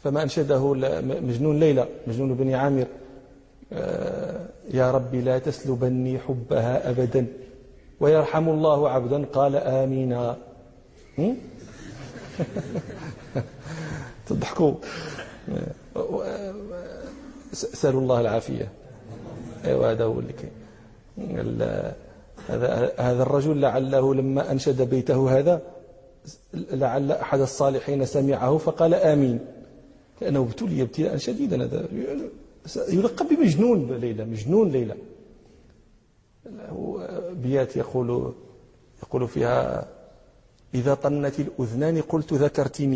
فما أنشده مجنون ليلى، مجنون بن عامر: يا ربي لا تسلبني حبها أبدا ويرحم الله عبدا قال آمين. تضحكوا. سألوا الله العافية. أيوة هذا هو اللي كاين. هذا الرجل لعله لما أنشد بيته هذا لعل أحد الصالحين سمعه فقال آمين، لأنه ابتلي ابتلاء شديدا. هذا يلقب بمجنون ليلى، مجنون ليلى. بيات يقول فيها: إذا طنت الأذنان قلت ذكرتني.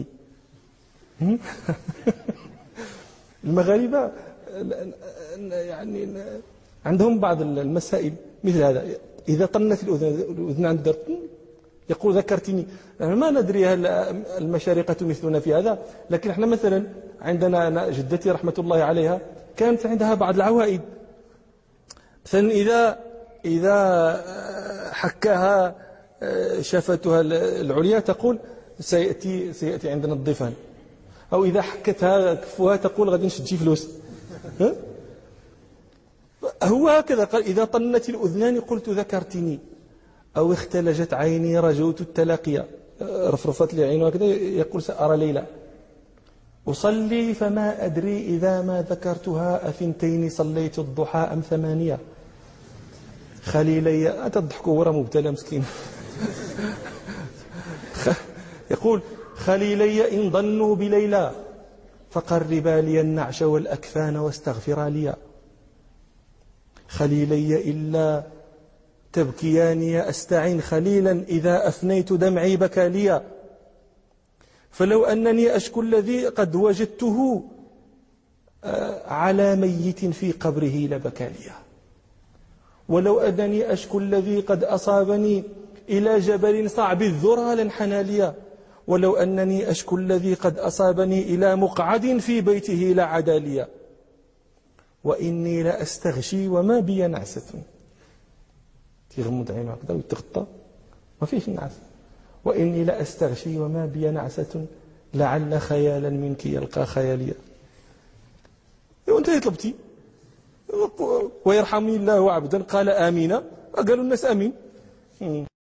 المغاربة يعني عندهم بعض المسائل مثل هذا: إذا طنت الأذنان يقول ذكرتني. ما ندري هل المشارقة مثلنا في هذا، لكن احنا مثلا عندنا جدتي رحمة الله عليها كانت عندها بعض العوائد، مثلا إذا حكاها شفتها العليا تقول سيأتي عندنا الضيفان، أو إذا حكتها كفوها تقول غادي نشد فلوس. هو هكذا قال: إذا طنت الأذنان قلت ذكرتني، أو اختلجت عيني رجوت التلاقيا، رفرفت لي عينه هكذا يقول سأرى ليلى. أصلي فما أدري إذا ما ذكرتها أثنتين صليت الضحى أم 8. خليلي أتضحكوا ورا مبتلى مسكين. يقول: خليلي إن ظنوا بليلى فقربا لي النعش والأكفان واستغفرا لي. خليلي إلا تبكيان أستعين خليلا إذا أفنيت دمعي بكى لي. فلو أنني أشكو الذي قد وجدته على ميت في قبره لبكى لي. ولو أنني أشكو الذي قد أصابني إلى جبل صعب الذرى لانحنى لي. ولو أنني أشكو الذي قد أصابني إلى مقعد في بيته لعدا لي. وإني لأستغشي وما بي نعسة. يغمض عينه هكذا ويتغطى ما فيش النعس. وإني لأستغشي وما بي نعسة لعل خيالا منك يلقى خياليا. وانت طلبتي ويرحمني الله عبدا قال آمين، قالوا الناس آمين.